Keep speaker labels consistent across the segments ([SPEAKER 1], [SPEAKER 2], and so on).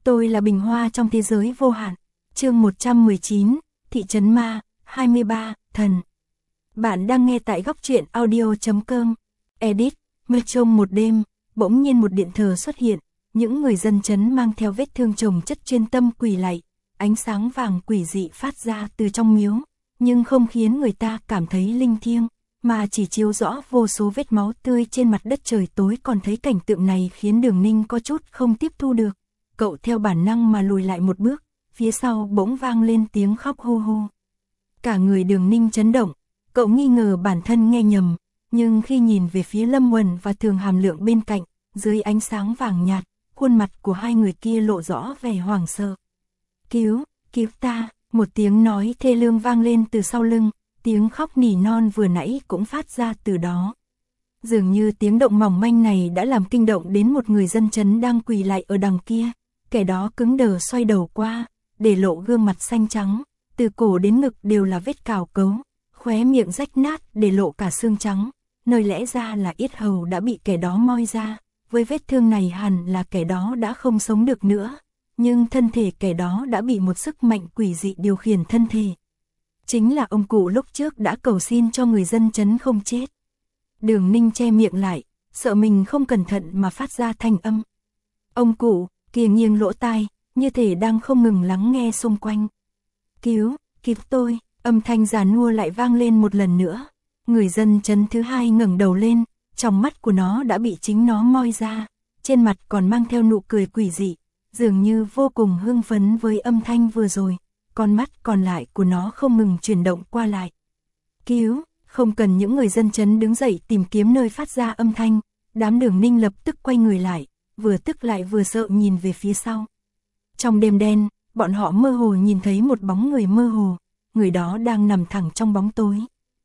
[SPEAKER 1] Tôi là bình hoa trong thế giới vô hạn. Chương 119, Thị trấn ma, 23, thần. Bạn đang nghe tại góc truyện audio.com. Edit, mưa trong một đêm, bỗng nhiên một điện thờ xuất hiện, những người dân trấn mang theo vết thương chồng chất chuyên tâm quỳ lạy, ánh sáng vàng quỷ dị phát ra từ trong miếu, nhưng không khiến người ta cảm thấy linh thiêng, mà chỉ chiếu rõ vô số vết máu tươi trên mặt đất. Trời tối còn thấy cảnh tượng này khiến Đường Ninh có chút không tiếp thu được. Cậu theo bản năng mà lùi lại một bước, phía sau bỗng vang lên tiếng khóc hô hô. Cả người Đường Ninh chấn động, cậu nghi ngờ bản thân nghe nhầm, nhưng khi nhìn về phía Lâm Uẩn và Thường Hàm Lượng bên cạnh, dưới ánh sáng vàng nhạt, khuôn mặt của hai người kia lộ rõ vẻ hoảng sợ. Cứu ta, một tiếng nói thê lương vang lên từ sau lưng, tiếng khóc nỉ non vừa nãy cũng phát ra từ đó. Dường như tiếng động mỏng manh này đã làm kinh động đến một người dân trấn đang quỳ lại ở đằng kia, kẻ đó cứng đờ xoay đầu qua, để lộ gương mặt xanh trắng, từ cổ đến ngực đều là vết cào cấu, khóe miệng rách nát để lộ cả xương trắng, nơi lẽ ra là yết hầu đã bị kẻ đó moi ra, với vết thương này hẳn là kẻ đó đã không sống được nữa, nhưng thân thể kẻ đó đã bị một sức mạnh quỷ dị điều khiển thân thể. Chính là ông cụ lúc trước đã cầu xin cho người dân trấn không chết. Đường Ninh che miệng lại, sợ mình không cẩn thận mà phát ra thanh âm. Ông cụ kia nghiêng lỗ tai, như thể đang không ngừng lắng nghe xung quanh. Cứu tôi, âm thanh già nua lại vang lên một lần nữa. Người dân trấn thứ hai ngẩng đầu lên, trong mắt của nó đã bị chính nó moi ra, trên mặt còn mang theo nụ cười quỷ dị, dường như vô cùng hưng phấn với âm thanh vừa rồi. Con mắt còn lại của nó không ngừng chuyển động qua lại. Cứu, không cần những người dân trấn đứng dậy tìm kiếm nơi phát ra âm thanh, đám Đường Ninh lập tức quay người lại, vừa tức lại vừa sợ nhìn về phía sau. Trong đêm đen, bọn họ mơ hồ nhìn thấy một bóng người mơ hồ, người đó đang nằm thẳng trong bóng tối.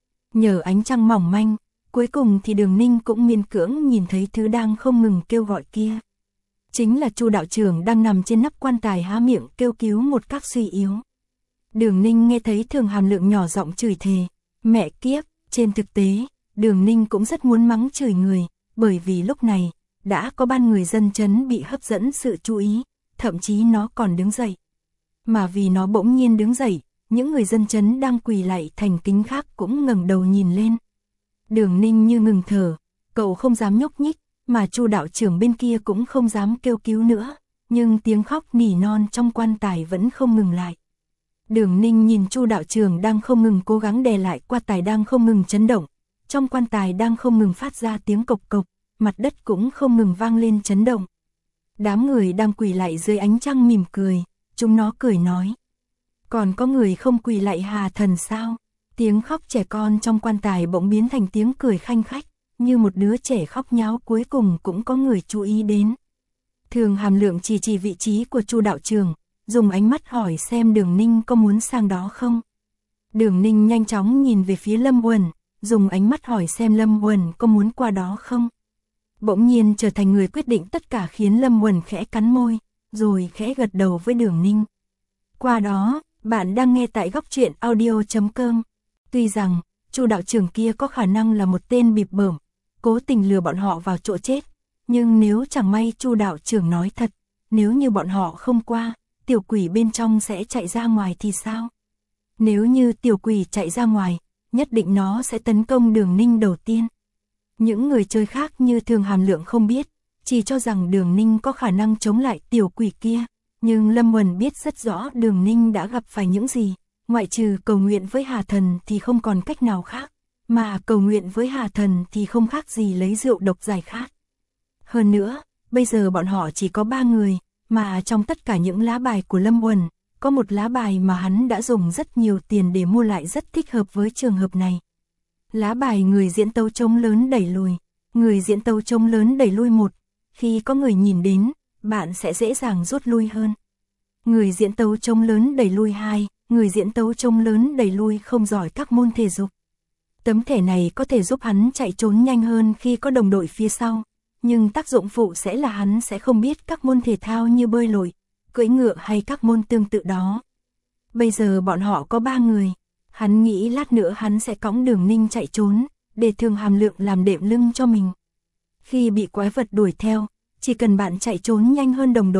[SPEAKER 1] Nhờ ánh trăng mỏng manh, cuối cùng thì Đường Ninh cũng miễn cưỡng nhìn thấy thứ đang không ngừng kêu gọi kia. Chính là Chu đạo trưởng đang nằm trên nắp quan tài há miệng kêu cứu một cách suy yếu. Đường Ninh nghe thấy Thường Hàm Lượng nhỏ giọng chửi thề, mẹ kiếp. Trên thực tế, Đường Ninh cũng rất muốn mắng chửi người, bởi vì lúc này, đã có ban người dân trấn bị hấp dẫn sự chú ý, thậm chí nó còn đứng dậy. Mà vì nó bỗng nhiên đứng dậy, những người dân trấn đang quỳ lạy thành kính khác cũng ngẩng đầu nhìn lên. Đường Ninh như ngừng thở, cậu không dám nhúc nhích, mà Chu đạo trưởng bên kia cũng không dám kêu cứu nữa, nhưng tiếng khóc nỉ non trong quan tài vẫn không ngừng lại. Đường Ninh nhìn Chu đạo trưởng đang không ngừng cố gắng đè lại quan tài đang không ngừng chấn động, trong quan tài đang không ngừng phát ra tiếng cộc cộc, mặt đất cũng không ngừng vang lên chấn động. Đám người đang quỳ lạy dưới ánh trăng mỉm cười, chúng nó cười nói. Còn có người không quỳ lạy Hà Thần sao? Tiếng khóc trẻ con trong quan tài bỗng biến thành tiếng cười khanh khách, như một đứa trẻ khóc nháo. Cuối cùng cũng có người chú ý đến. Thường Hàm Lượng chỉ vị trí của Chu đạo trưởng, dùng ánh mắt hỏi xem Đường Ninh có muốn sang đó không. Đường Ninh nhanh chóng nhìn về phía Lâm Uẩn, dùng ánh mắt hỏi xem Lâm Uẩn có muốn qua đó không. Bỗng nhiên trở thành người quyết định tất cả khiến Lâm Uẩn khẽ cắn môi, rồi khẽ gật đầu với Đường Ninh. Qua đó, bạn đang nghe tại góc truyện audio.com. Tuy rằng, Chu đạo trưởng kia có khả năng là một tên bịp bợm, cố tình lừa bọn họ vào chỗ chết, nhưng nếu chẳng may Chu đạo trưởng nói thật, nếu như bọn họ không qua, tiểu quỷ bên trong sẽ chạy ra ngoài thì sao? Nếu như tiểu quỷ chạy ra ngoài, nhất định nó sẽ tấn công Đường Ninh đầu tiên. Những người chơi khác như Thường Hàm Lượng không biết, chỉ cho rằng Đường Ninh có khả năng chống lại tiểu quỷ kia, nhưng Lâm Uẩn biết rất rõ Đường Ninh đã gặp phải những gì, ngoại trừ cầu nguyện với Hà Thần thì không còn cách nào khác, mà cầu nguyện với Hà Thần thì không khác gì lấy rượu độc giải khát. Hơn nữa, bây giờ bọn họ chỉ có 3 người, mà trong tất cả những lá bài của Lâm Uẩn, có một lá bài mà hắn đã dùng rất nhiều tiền để mua lại rất thích hợp với trường hợp này. Lá bài người diễn tấu trống lớn đẩy lùi. Người diễn tấu trống lớn đẩy lui một, khi có người nhìn đến, bạn sẽ dễ dàng rút lui hơn. Người diễn tấu trống lớn đẩy lui 2, người diễn tấu trống lớn đẩy lui không giỏi các môn thể dục. Tấm thẻ này có thể giúp hắn chạy trốn nhanh hơn khi có đồng đội phía sau, nhưng tác dụng phụ sẽ là hắn sẽ không biết các môn thể thao như bơi lội, cưỡi ngựa hay các môn tương tự đó. Bây giờ bọn họ có 3 người, hắn nghĩ lát nữa hắn sẽ cõng Đường Ninh chạy trốn, để Thường Hàm Lượng làm đệm lưng cho mình. Khi bị quái vật đuổi theo, chỉ cần bạn chạy trốn nhanh hơn đồng đội,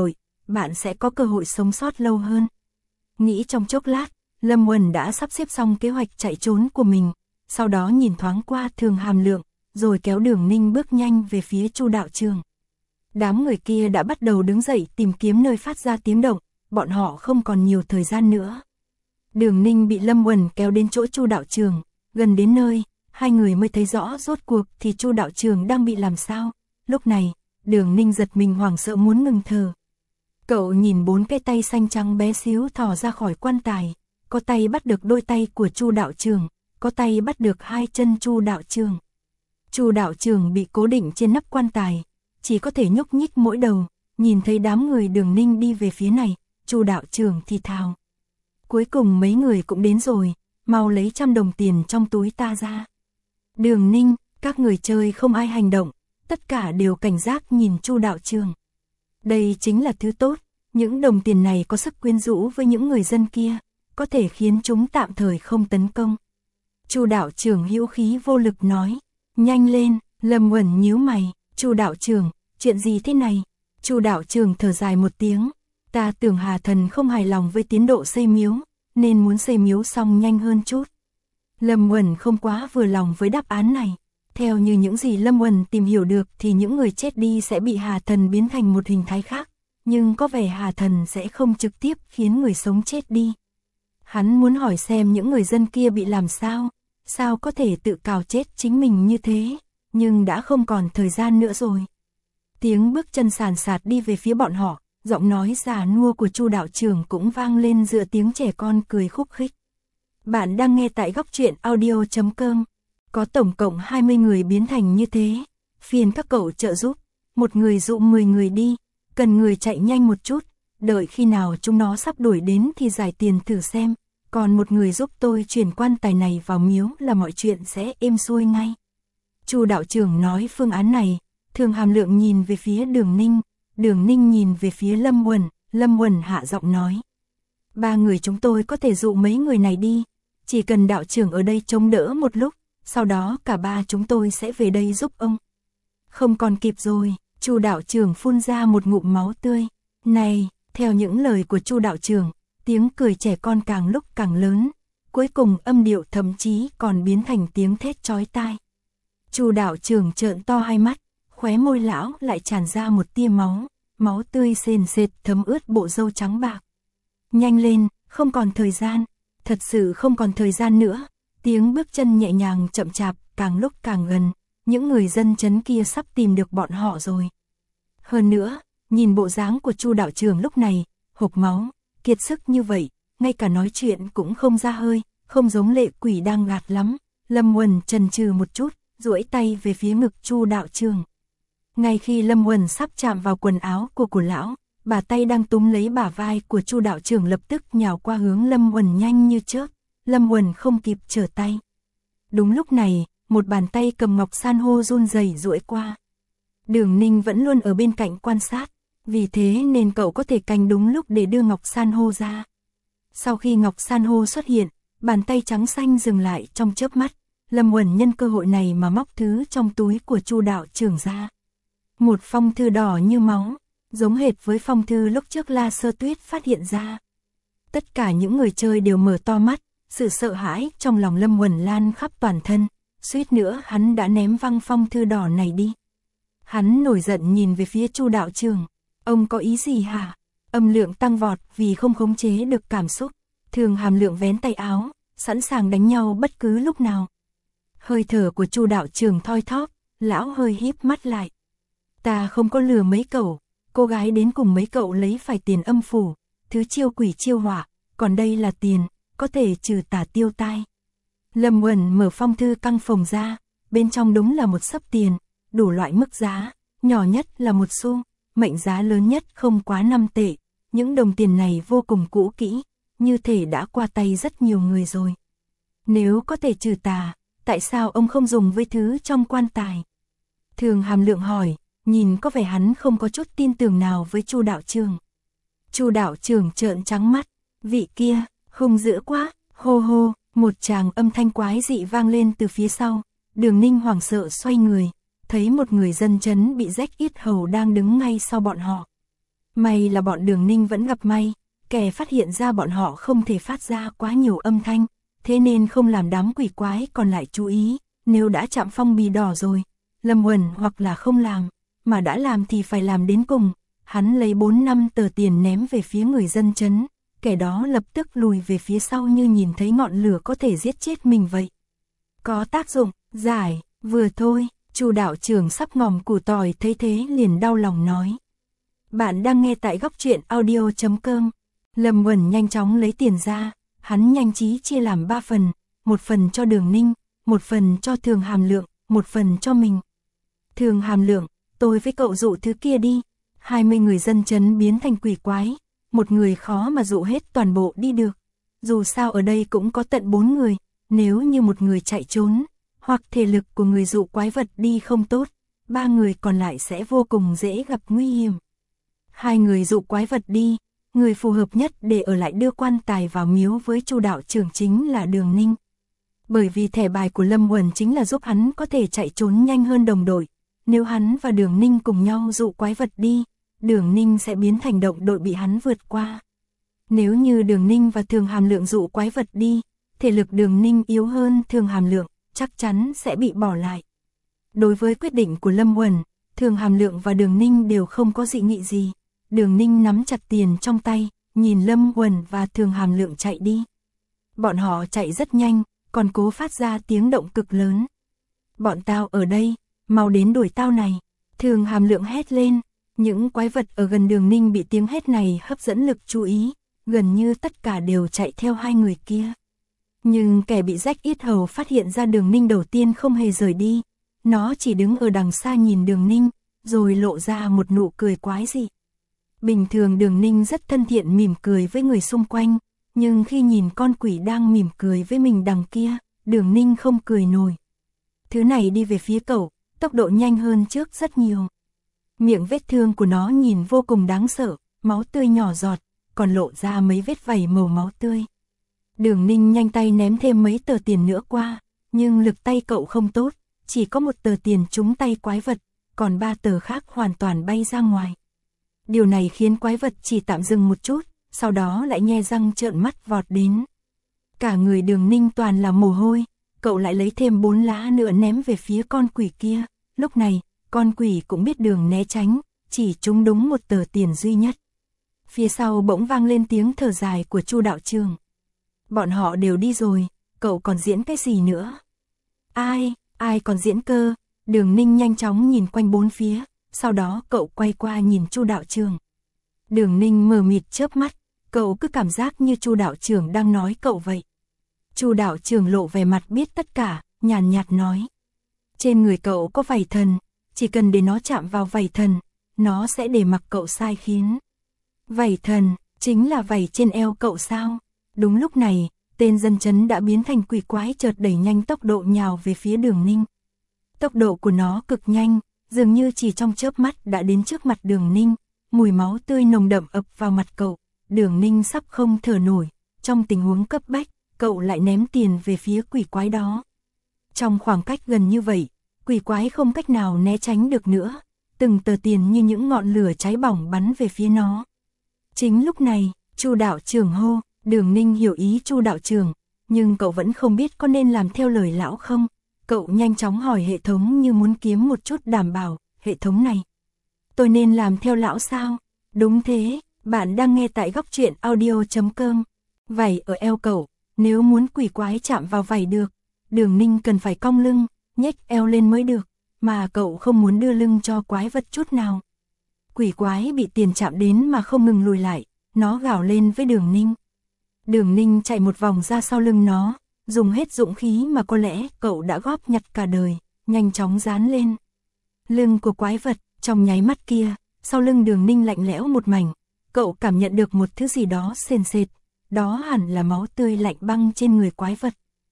[SPEAKER 1] bạn sẽ có cơ hội sống sót lâu hơn. Nghĩ trong chốc lát, Lâm Uẩn đã sắp xếp xong kế hoạch chạy trốn của mình, sau đó nhìn thoáng qua Thường Hàm Lượng, rồi kéo Đường Ninh bước nhanh về phía Chu đạo trường. Đám người kia đã bắt đầu đứng dậy tìm kiếm nơi phát ra tiếng động, bọn họ không còn nhiều thời gian nữa. Đường Ninh bị Lâm Uẩn kéo đến chỗ Chu đạo trường, gần đến nơi, hai người mới thấy rõ rốt cuộc thì Chu đạo trường đang bị làm sao. Lúc này, Đường Ninh giật mình hoảng sợ muốn ngừng thở. Cậu nhìn 4 cái tay xanh trắng bé xíu thò ra khỏi quan tài, có tay bắt được đôi tay của Chu đạo trường, có tay bắt được 2 chân Chu đạo trường. Chu đạo trường bị cố định trên nắp quan tài, chỉ có thể nhúc nhích mỗi đầu, nhìn thấy đám người Đường Ninh đi về phía này, Chu đạo trường thì thào. Cuối cùng mấy người cũng đến rồi, mau lấy 100 đồng tiền trong túi ta ra. Đường Ninh, các người chơi không ai hành động, tất cả đều cảnh giác nhìn Chu đạo trường. Đây chính là thứ tốt, những đồng tiền này có sức quyến rũ với những người dân kia, có thể khiến chúng tạm thời không tấn công. Chu đạo trưởng hữu khí vô lực nói, nhanh lên. Lâm Uẩn nhíu mày, Chu đạo trưởng, chuyện gì thế này? Chu đạo trưởng thở dài một tiếng, ta tưởng Hà Thần không hài lòng với tiến độ xây miếu, nên muốn xây miếu xong nhanh hơn chút. Lâm Uẩn không quá vừa lòng với đáp án này. Theo như những gì Lâm Uẩn tìm hiểu được thì những người chết đi sẽ bị Hà Thần biến thành một hình thái khác, nhưng có vẻ Hà Thần sẽ không trực tiếp khiến người sống chết đi. Hắn muốn hỏi xem những người dân kia bị làm sao, sao có thể tự cào chết chính mình như thế, nhưng đã không còn thời gian nữa rồi. Tiếng bước chân sàn sạt đi về phía bọn họ, giọng nói già nua của Chu đạo trưởng cũng vang lên giữa tiếng trẻ con cười khúc khích. Bạn đang nghe tại Góc Truyện Audio.com. Có tổng cộng 20 người biến thành như thế, phiền các cậu trợ giúp, một người dụ 10 người đi, cần người chạy nhanh một chút, đợi khi nào chúng nó sắp đuổi đến thì giải tiền thử xem, còn một người giúp tôi chuyển quan tài này vào miếu là mọi chuyện sẽ êm xuôi ngay. Chu đạo trưởng nói phương án này, Thường Hàm Lượng nhìn về phía Đường Ninh nhìn về phía Lâm Uẩn hạ giọng nói. 3 người chúng tôi có thể dụ mấy người này đi, chỉ cần đạo trưởng ở đây chống đỡ một lúc, sau đó cả 3 chúng tôi sẽ về đây giúp ông. Không còn kịp rồi, Chu đạo trưởng phun ra một ngụm máu tươi. Này, theo những lời của Chu đạo trưởng, tiếng cười trẻ con càng lúc càng lớn, cuối cùng âm điệu thậm chí còn biến thành tiếng thét chói tai. Chu đạo trưởng trợn to hai mắt, khóe môi lão lại tràn ra một tia máu tươi sền sệt thấm ướt bộ râu trắng bạc. Nhanh lên, không còn thời gian, thật sự không còn thời gian nữa. Tiếng bước chân nhẹ nhàng chậm chạp, càng lúc càng gần, những người dân chấn kia sắp tìm được bọn họ rồi. Hơn nữa, nhìn bộ dáng của Chu đạo trưởng lúc này, hộc máu, kiệt sức như vậy, ngay cả nói chuyện cũng không ra hơi, không giống lệ quỷ đang gạt lắm. Lâm Uẩn chần chừ một chút, duỗi tay về phía ngực Chu đạo trưởng. Ngay khi Lâm Uẩn sắp chạm vào quần áo của lão, bà tay đang túm lấy bả vai của Chu đạo trưởng lập tức nhào qua hướng Lâm Uẩn nhanh như chớp. Lâm Uẩn không kịp trở tay. Đúng lúc này, một bàn tay cầm ngọc san hô run rẩy duỗi qua. Đường Ninh vẫn luôn ở bên cạnh quan sát, vì thế nên cậu có thể canh đúng lúc để đưa ngọc san hô ra. Sau khi ngọc san hô xuất hiện, bàn tay trắng xanh dừng lại trong chớp mắt. Lâm Uẩn nhân cơ hội này mà móc thứ trong túi của Chu đạo trưởng ra. Một phong thư đỏ như máu, giống hệt với phong thư lúc trước La Sơ Tuyết phát hiện ra. Tất cả những người chơi đều mở to mắt, sự sợ hãi trong lòng Lâm Uẩn lan khắp toàn thân, suýt nữa hắn đã ném văng phong thư đỏ này đi. Hắn nổi giận nhìn về phía Chu đạo trưởng, ông có ý gì hả? Âm lượng tăng vọt vì không khống chế được cảm xúc. Thường Hàm Lượng vén tay áo, sẵn sàng đánh nhau bất cứ lúc nào. Hơi thở của Chu đạo trưởng thoi thóp, lão hơi híp mắt lại. Ta không có lừa mấy cậu, cô gái đến cùng mấy cậu lấy phải tiền âm phủ, thứ chiêu quỷ chiêu hỏa, còn đây là tiền, có thể trừ tà tiêu tai. Lâm Uẩn mở phong thư căng phồng ra, bên trong đúng là một xấp tiền, đủ loại mức giá, nhỏ nhất là 1 xu, mệnh giá lớn nhất không quá 5 tệ. Những đồng tiền này vô cùng cũ kỹ, như thể đã qua tay rất nhiều người rồi. Nếu có thể trừ tà, tại sao ông không dùng với thứ trong quan tài? Thường Hàm Lượng hỏi, nhìn có vẻ hắn không có chút tin tưởng nào với Chu đạo trưởng. Chu đạo trưởng trợn trắng mắt, vị kia, hung dữ quá, hô hô, một tràng âm thanh quái dị vang lên từ phía sau. Đường Ninh hoảng sợ xoay người, thấy một người dân chấn bị rách yết hầu đang đứng ngay sau bọn họ. May là bọn Đường Ninh vẫn gặp may, kẻ phát hiện ra bọn họ không thể phát ra quá nhiều âm thanh, thế nên không làm đám quỷ quái còn lại chú ý, nếu đã chạm phong bì đỏ rồi, Lâm Uẩn hoặc là không làm, mà đã làm thì phải làm đến cùng. Hắn lấy 4-5 tờ tiền ném về phía người dân trấn, kẻ đó lập tức lùi về phía sau như nhìn thấy ngọn lửa có thể giết chết mình vậy. Có tác dụng, giải, vừa thôi, Chu đạo trưởng sắp ngòm củ tỏi thấy thế liền đau lòng nói. Bạn đang nghe tại góc truyện audio.com. Lâm Uẩn nhanh chóng lấy tiền ra, hắn nhanh trí chia làm 3 phần, một phần cho Đường Ninh, một phần cho Thường Hàm Lượng, một phần cho mình. Thường Hàm Lượng, tôi với cậu dụ thứ kia đi. 20 người dân trấn biến thành quỷ quái, một người khó mà dụ hết toàn bộ đi được. Dù sao ở đây cũng có tận 4 người, nếu như một người chạy trốn, hoặc thể lực của người dụ quái vật đi không tốt, 3 người còn lại sẽ vô cùng dễ gặp nguy hiểm. 2 người dụ quái vật đi, người phù hợp nhất để ở lại đưa quan tài vào miếu với Chu đạo trưởng chính là Đường Ninh. Bởi vì thẻ bài của Lâm Uẩn chính là giúp hắn có thể chạy trốn nhanh hơn đồng đội. Nếu hắn và Đường Ninh cùng nhau dụ quái vật đi, Đường Ninh sẽ biến thành động đội bị hắn vượt qua. Nếu như Đường Ninh và Thường Hàm Lượng dụ quái vật đi, thể lực Đường Ninh yếu hơn Thường Hàm Lượng, chắc chắn sẽ bị bỏ lại. Đối với quyết định của Lâm Uẩn, Thường Hàm Lượng và Đường Ninh đều không có dị nghị gì. Đường Ninh nắm chặt tiền trong tay, nhìn Lâm Uẩn và Thường Hàm Lượng chạy đi. Bọn họ chạy rất nhanh, còn cố phát ra tiếng động cực lớn. Bọn tao ở đây, mau đến đuổi tao này. Thường Hàm Lượng hét lên. Những quái vật ở gần Đường Ninh bị tiếng hét này hấp dẫn lực chú ý, gần như tất cả đều chạy theo 2 người kia. Nhưng kẻ bị rách yết hầu phát hiện ra Đường Ninh đầu tiên không hề rời đi. Nó chỉ đứng ở đằng xa nhìn Đường Ninh, rồi lộ ra một nụ cười quái dị. Bình thường Đường Ninh rất thân thiện mỉm cười với người xung quanh, nhưng khi nhìn con quỷ đang mỉm cười với mình đằng kia, Đường Ninh không cười nổi. Thứ này đi về phía cậu, tốc độ nhanh hơn trước rất nhiều. Miệng vết thương của nó nhìn vô cùng đáng sợ, máu tươi nhỏ giọt, còn lộ ra mấy vết vảy màu máu tươi. Đường Ninh nhanh tay ném thêm mấy tờ tiền nữa qua, nhưng lực tay cậu không tốt, chỉ có 1 tờ tiền trúng tay quái vật, còn 3 tờ khác hoàn toàn bay ra ngoài. Điều này khiến quái vật chỉ tạm dừng một chút, sau đó lại nhe răng trợn mắt vọt đến. Cả người Đường Ninh toàn là mồ hôi, cậu lại lấy thêm 4 lá nữa ném về phía con quỷ kia. Lúc này, con quỷ cũng biết đường né tránh, chỉ trúng đúng 1 tờ tiền duy nhất. Phía sau bỗng vang lên tiếng thở dài của Chu đạo trưởng. Bọn họ đều đi rồi, cậu còn diễn cái gì nữa? Ai còn diễn cơ? Đường Ninh nhanh chóng nhìn quanh 4 phía, sau đó cậu quay qua nhìn Chu đạo trưởng. Đường Ninh mờ mịt chớp mắt, cậu cứ cảm giác như Chu đạo trưởng đang nói cậu vậy. Chu đạo trưởng lộ vẻ mặt biết tất cả, nhàn nhạt nói. Trên người cậu có vảy thần, chỉ cần để nó chạm vào vảy thần, nó sẽ để mặc cậu sai khiến. Vảy thần, chính là vảy trên eo cậu sao? Đúng lúc này, tên dân trấn đã biến thành quỷ quái chợt đẩy nhanh tốc độ nhào về phía Đường Ninh. Tốc độ của nó cực nhanh, dường như chỉ trong chớp mắt đã đến trước mặt Đường Ninh, mùi máu tươi nồng đậm ập vào mặt cậu. Đường Ninh sắp không thở nổi, trong tình huống cấp bách, cậu lại ném tiền về phía quỷ quái đó. Trong khoảng cách gần như vậy, quỷ quái không cách nào né tránh được nữa, từng tờ tiền như những ngọn lửa cháy bỏng bắn về phía nó. Chính lúc này, Chu đạo trưởng hô. Đường Ninh hiểu ý Chu đạo trưởng, nhưng cậu vẫn không biết có nên làm theo lời lão không. Cậu nhanh chóng hỏi hệ thống như muốn kiếm một chút đảm bảo. Hệ thống này, tôi nên làm theo lão sao? Đúng thế, bạn đang nghe tại góc truyện audio.com. Vảy ở eo cậu, nếu muốn quỷ quái chạm vào vảy được, Đường Ninh cần phải cong lưng, nhếch eo lên mới được, mà cậu không muốn đưa lưng cho quái vật chút nào. Quỷ quái bị tiền chạm đến mà không ngừng lùi lại, nó gào lên với Đường Ninh. Đường Ninh chạy một vòng ra sau lưng nó, dùng hết dũng khí mà có lẽ cậu đã góp nhặt cả đời, nhanh chóng dán lên lưng của quái vật. Trong nháy mắt kia, sau lưng Đường Ninh lạnh lẽo một mảnh, cậu cảm nhận được một thứ gì đó sền sệt, đó hẳn là máu tươi lạnh băng trên người quái vật.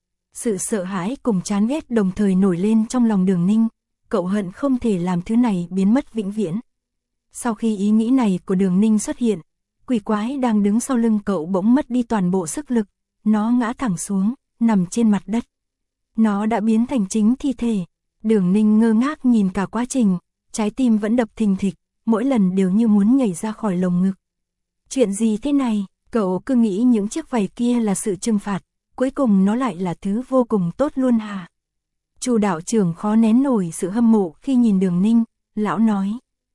[SPEAKER 1] Sự sợ hãi cùng chán ghét đồng thời nổi lên trong lòng Đường Ninh, cậu hận không thể làm thứ này biến mất vĩnh viễn. Sau khi ý nghĩ này của Đường Ninh xuất hiện, quỷ quái đang đứng sau lưng cậu bỗng mất đi toàn bộ sức lực, nó ngã thẳng xuống, nằm trên mặt đất. Nó đã biến thành chính thi thể. Đường Ninh ngơ ngác nhìn cả quá trình, trái tim vẫn đập thình thịch, mỗi lần đều như muốn nhảy ra khỏi lồng ngực. Chuyện gì thế này, cậu cứ nghĩ những chiếc vảy kia là sự trừng phạt, cuối cùng nó lại là thứ vô cùng tốt luôn hả? Chu đạo trưởng khó nén nổi sự hâm mộ khi nhìn Đường Ninh, lão nói.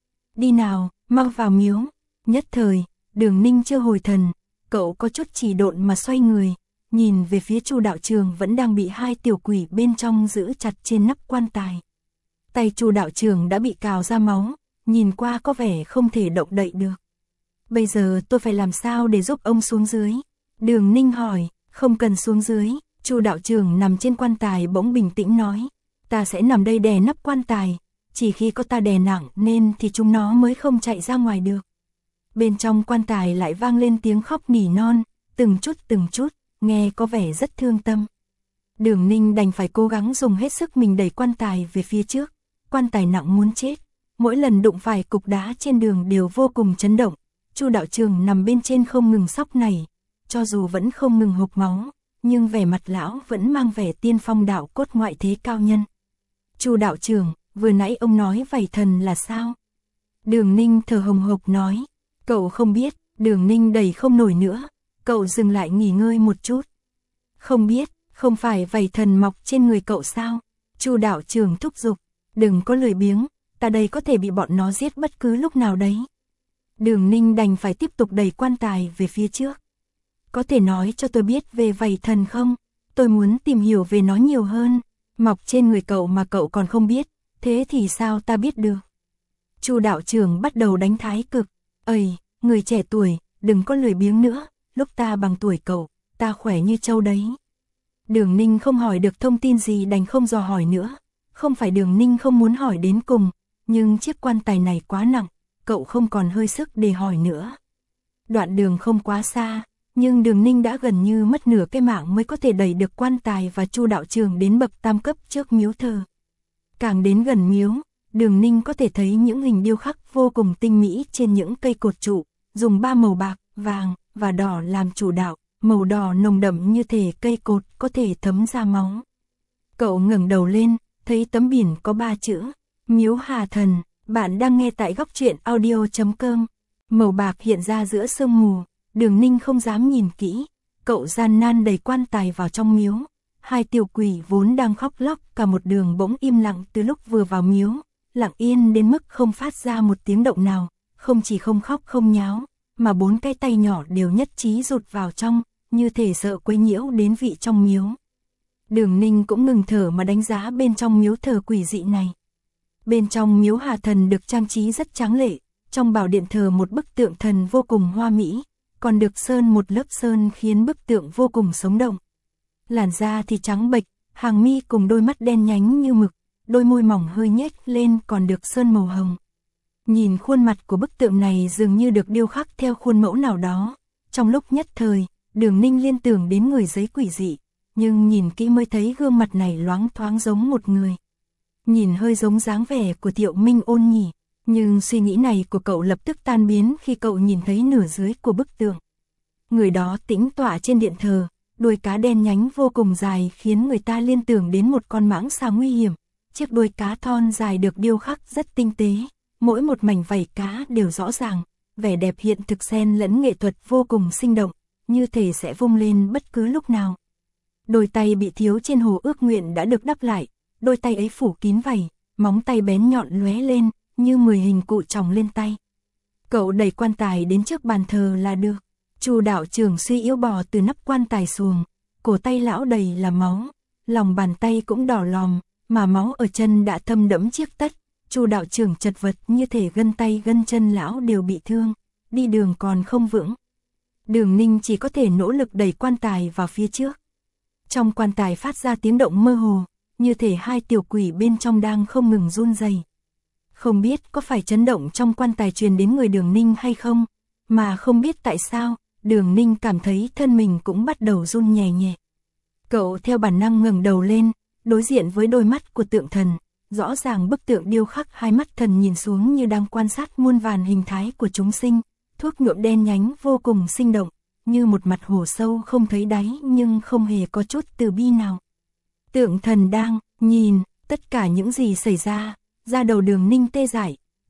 [SPEAKER 1] Đi nào, mau vào miếu. Nhất thời, Đường Ninh chưa hồi thần, cậu có chút chỉ độn mà xoay người, nhìn về phía Chu đạo trưởng vẫn đang bị hai tiểu quỷ bên trong giữ chặt trên nắp quan tài. Tay Chu đạo trưởng đã bị cào ra máu, nhìn qua có vẻ không thể động đậy được. Bây giờ tôi phải làm sao để giúp ông xuống dưới? Đường Ninh hỏi. Không cần xuống dưới, Chu đạo trưởng nằm trên quan tài bỗng bình tĩnh nói. Ta sẽ nằm đây đè nắp quan tài, chỉ khi có ta đè nặng nên thì chúng nó mới không chạy ra ngoài được. Bên trong quan tài lại vang lên tiếng khóc nỉ non, từng chút, nghe có vẻ rất thương tâm. Đường Ninh đành phải cố gắng dùng hết sức mình đẩy quan tài về phía trước, quan tài nặng muốn chết, mỗi lần đụng phải cục đá trên đường đều vô cùng chấn động. Chu đạo trưởng nằm bên trên không ngừng sóc nảy, cho dù vẫn không ngừng hộc máu, nhưng vẻ mặt lão vẫn mang vẻ tiên phong đạo cốt ngoại thế cao nhân. Chu đạo trưởng, vừa nãy ông nói vảy thần là sao? Đường Ninh thở hồng hộc nói. Cậu không biết. Đường Ninh đẩy không nổi nữa, cậu dừng lại nghỉ ngơi một chút. Không biết, không phải vảy thần mọc trên người cậu sao? Chu đạo trưởng thúc giục. Đừng có lười biếng, ta đây có thể bị bọn nó giết bất cứ lúc nào đấy. Đường Ninh đành phải tiếp tục đẩy quan tài về phía trước. Có thể nói cho tôi biết về vảy thần không? Tôi muốn tìm hiểu về nó nhiều hơn. Mọc trên người cậu mà cậu còn không biết, thế thì sao ta biết được? Chu đạo trưởng bắt đầu đánh thái cực. Ây, người trẻ tuổi, đừng có lười biếng nữa, lúc ta bằng tuổi cậu, ta khỏe như trâu đấy. Đường Ninh không hỏi được thông tin gì đành không dò hỏi nữa. Không phải Đường Ninh không muốn hỏi đến cùng, nhưng chiếc quan tài này quá nặng, cậu không còn hơi sức để hỏi nữa. Đoạn đường không quá xa, nhưng Đường Ninh đã gần như mất nửa cái mạng mới có thể đẩy được quan tài và Chu đạo trưởng đến bậc tam cấp trước miếu thờ. Càng đến gần miếu, Đường Ninh có thể thấy những hình điêu khắc vô cùng tinh mỹ trên những cây cột trụ, dùng ba màu bạc, vàng và đỏ làm chủ đạo, màu đỏ nồng đậm như thể cây cột có thể thấm ra máu. Cậu ngẩng đầu lên, thấy tấm biển có 3 chữ, Miếu Hà Thần. Bạn đang nghe tại Góc Truyện Audio.com. Màu bạc hiện ra giữa sương mù, Đường Ninh không dám nhìn kỹ, cậu gian nan đẩy quan tài vào trong miếu. Hai tiểu quỷ vốn đang khóc lóc cả một đường bỗng im lặng từ lúc vừa vào miếu, lặng yên đến mức không phát ra một tiếng động nào, không chỉ không khóc không nháo, mà 4 cái tay nhỏ đều nhất trí rụt vào trong, như thể sợ quấy nhiễu đến vị trong miếu. Đường Ninh cũng ngừng thở mà đánh giá bên trong miếu thờ quỷ dị này. Bên trong miếu Hà Thần được trang trí rất tráng lệ, trong bảo điện thờ một bức tượng thần vô cùng hoa mỹ, còn được sơn một lớp sơn khiến bức tượng vô cùng sống động. Làn da thì trắng bệch, hàng mi cùng đôi mắt đen nhánh như mực, đôi môi mỏng hơi nhếch lên còn được sơn màu hồng. Nhìn khuôn mặt của bức tượng này dường như được điêu khắc theo khuôn mẫu nào đó. Trong lúc nhất thời, Đường Ninh liên tưởng đến người giấy quỷ dị, nhưng nhìn kỹ mới thấy gương mặt này loáng thoáng giống một người. Nhìn hơi giống dáng vẻ của Thiệu Minh Ôn nhỉ, nhưng suy nghĩ này của cậu lập tức tan biến khi cậu nhìn thấy nửa dưới của bức tượng. Người đó tĩnh tọa trên điện thờ, đuôi cá đen nhánh vô cùng dài khiến người ta liên tưởng đến một con mãng xà nguy hiểm. Chiếc đuôi cá thon dài được điêu khắc rất tinh tế, mỗi một mảnh vảy cá đều rõ ràng, vẻ đẹp hiện thực xen lẫn nghệ thuật vô cùng sinh động, như thể sẽ vung lên bất cứ lúc nào. Đôi tay bị thiếu trên hồ ước nguyện đã được đắp lại, đôi tay ấy phủ kín vảy, móng tay bén nhọn lóe lên, như 10 hình cụ chồng lên tay. Cậu đẩy quan tài đến trước bàn thờ là được. Chu đạo trưởng suy yếu bò từ nắp quan tài xuồng, cổ tay lão đầy là máu, lòng bàn tay cũng đỏ lòm, mà máu ở chân đã thâm đẫm chiếc tất. Chu đạo trưởng chật vật như thể gân tay gân chân lão đều bị thương, đi đường còn không vững. Đường Ninh chỉ có thể nỗ lực đẩy quan tài vào phía trước. Trong quan tài phát ra tiếng động mơ hồ, như thể hai tiểu quỷ bên trong đang không ngừng run rẩy. Không biết có phải chấn động trong quan tài truyền đến người Đường Ninh hay không, mà không biết tại sao, Đường Ninh cảm thấy thân mình cũng bắt đầu run nhẹ nhẹ. Cậu theo bản năng ngẩng đầu lên, đối diện với đôi mắt của tượng thần, rõ ràng bức tượng điêu khắc hai mắt thần nhìn xuống như đang quan sát muôn vàn hình thái của chúng sinh, thuốc nhuộm đen nhánh vô cùng sinh động, như một mặt hồ sâu không thấy đáy nhưng không hề có chút từ bi nào. Tượng thần đang nhìn tất cả những gì xảy ra, da đầu Đường Ninh tê dại,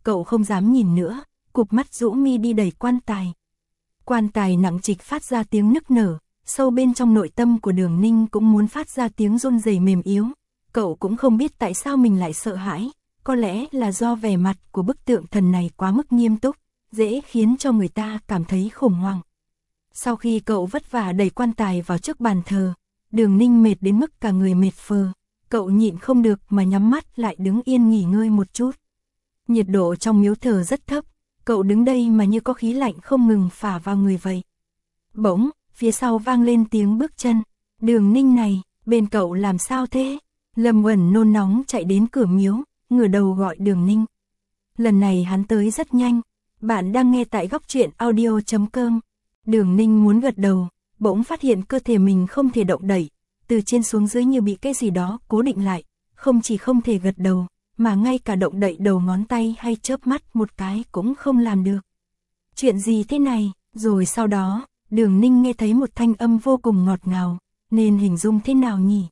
[SPEAKER 1] cậu không dám nhìn nữa, cụp mắt rũ mi đi đẩy quan tài. Quan tài nặng trịch phát ra tiếng nức nở, sâu bên trong nội tâm của Đường Ninh cũng muốn phát ra tiếng run rẩy mềm yếu. Cậu cũng không biết tại sao mình lại sợ hãi, có lẽ là do vẻ mặt của bức tượng thần này quá mức nghiêm túc, dễ khiến cho người ta cảm thấy khủng hoảng. Sau khi cậu vất vả đẩy quan tài vào trước bàn thờ, Đường Ninh mệt đến mức cả người mệt phờ, cậu nhịn không được mà nhắm mắt lại đứng yên nghỉ ngơi một chút. Nhiệt độ trong miếu thờ rất thấp, cậu đứng đây mà như có khí lạnh không ngừng phả vào người vậy. Bỗng, phía sau vang lên tiếng bước chân. Đường Ninh này, bên cậu làm sao thế? Lâm Uẩn nôn nóng chạy đến cửa miếu, ngửa đầu gọi Đường Ninh. Lần này hắn tới rất nhanh. Bạn đang nghe tại góc truyện audio.com. Đường Ninh muốn gật đầu, bỗng phát hiện cơ thể mình không thể động đậy, từ trên xuống dưới như bị cái gì đó cố định lại, không chỉ không thể gật đầu, mà ngay cả động đậy đầu ngón tay hay chớp mắt một cái cũng không làm được. Chuyện gì thế này? Rồi sau đó, Đường Ninh nghe thấy một thanh âm vô cùng ngọt ngào, nên hình dung thế nào nhỉ?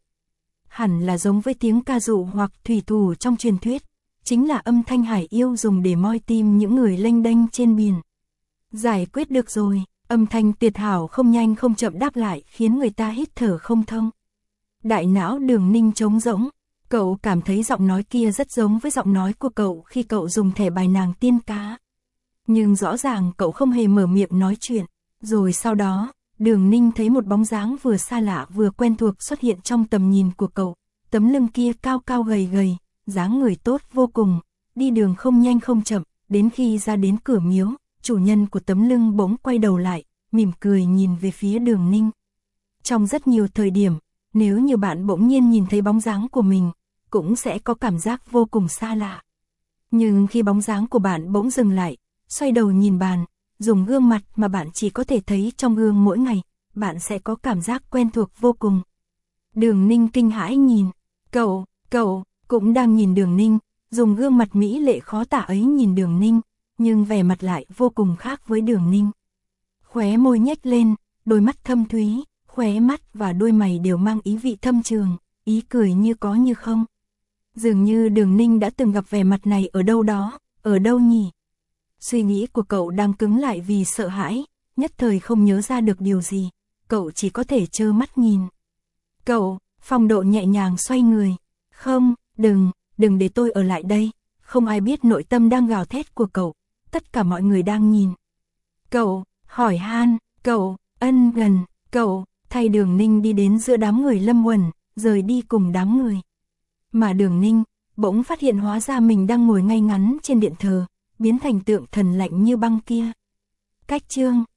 [SPEAKER 1] Hẳn là giống với tiếng ca dụ hoặc thủy thủ trong truyền thuyết, chính là âm thanh hải yêu dùng để moi tim những người lênh đênh trên biển. Giải quyết được rồi, âm thanh tuyệt hảo không nhanh không chậm đáp lại khiến người ta hít thở không thông. Đại não Đường Ninh trống rỗng, cậu cảm thấy giọng nói kia rất giống với giọng nói của cậu khi cậu dùng thẻ bài nàng tiên cá. Nhưng rõ ràng cậu không hề mở miệng nói chuyện. Rồi sau đó, Đường Ninh thấy một bóng dáng vừa xa lạ vừa quen thuộc xuất hiện trong tầm nhìn của cậu. Tấm lưng kia cao cao gầy gầy, dáng người tốt vô cùng, đi đường không nhanh không chậm, đến khi ra đến cửa miếu, chủ nhân của tấm lưng bỗng quay đầu lại, mỉm cười nhìn về phía Đường Ninh. Trong rất nhiều thời điểm, nếu như bạn bỗng nhiên nhìn thấy bóng dáng của mình, cũng sẽ có cảm giác vô cùng xa lạ. Nhưng khi bóng dáng của bạn bỗng dừng lại, xoay đầu nhìn bạn, dùng gương mặt mà bạn chỉ có thể thấy trong gương mỗi ngày, bạn sẽ có cảm giác quen thuộc vô cùng. Đường Ninh kinh hãi nhìn, cậu cũng đang nhìn Đường Ninh, dùng gương mặt mỹ lệ khó tả ấy nhìn Đường Ninh, nhưng vẻ mặt lại vô cùng khác với Đường Ninh. Khóe môi nhếch lên, đôi mắt thâm thúy, khóe mắt và đôi mày đều mang ý vị thâm trường, ý cười như có như không. Dường như Đường Ninh đã từng gặp vẻ mặt này ở đâu đó, ở đâu nhỉ? Suy nghĩ của cậu đang cứng lại vì sợ hãi, nhất thời không nhớ ra được điều gì, cậu chỉ có thể trơ mắt nhìn. Phong Độ nhẹ nhàng xoay người. Không, đừng để tôi ở lại đây, không ai biết nội tâm đang gào thét của cậu, tất cả mọi người đang nhìn. Cậu, hỏi han, cậu, ân gần, cậu, thay Đường Ninh đi đến giữa đám người Lâm Uẩn, rời đi cùng đám người. Mà Đường Ninh, bỗng phát hiện hóa ra mình đang ngồi ngay ngắn trên điện thờ, biến thành tượng thần lạnh như băng kia. Cách chương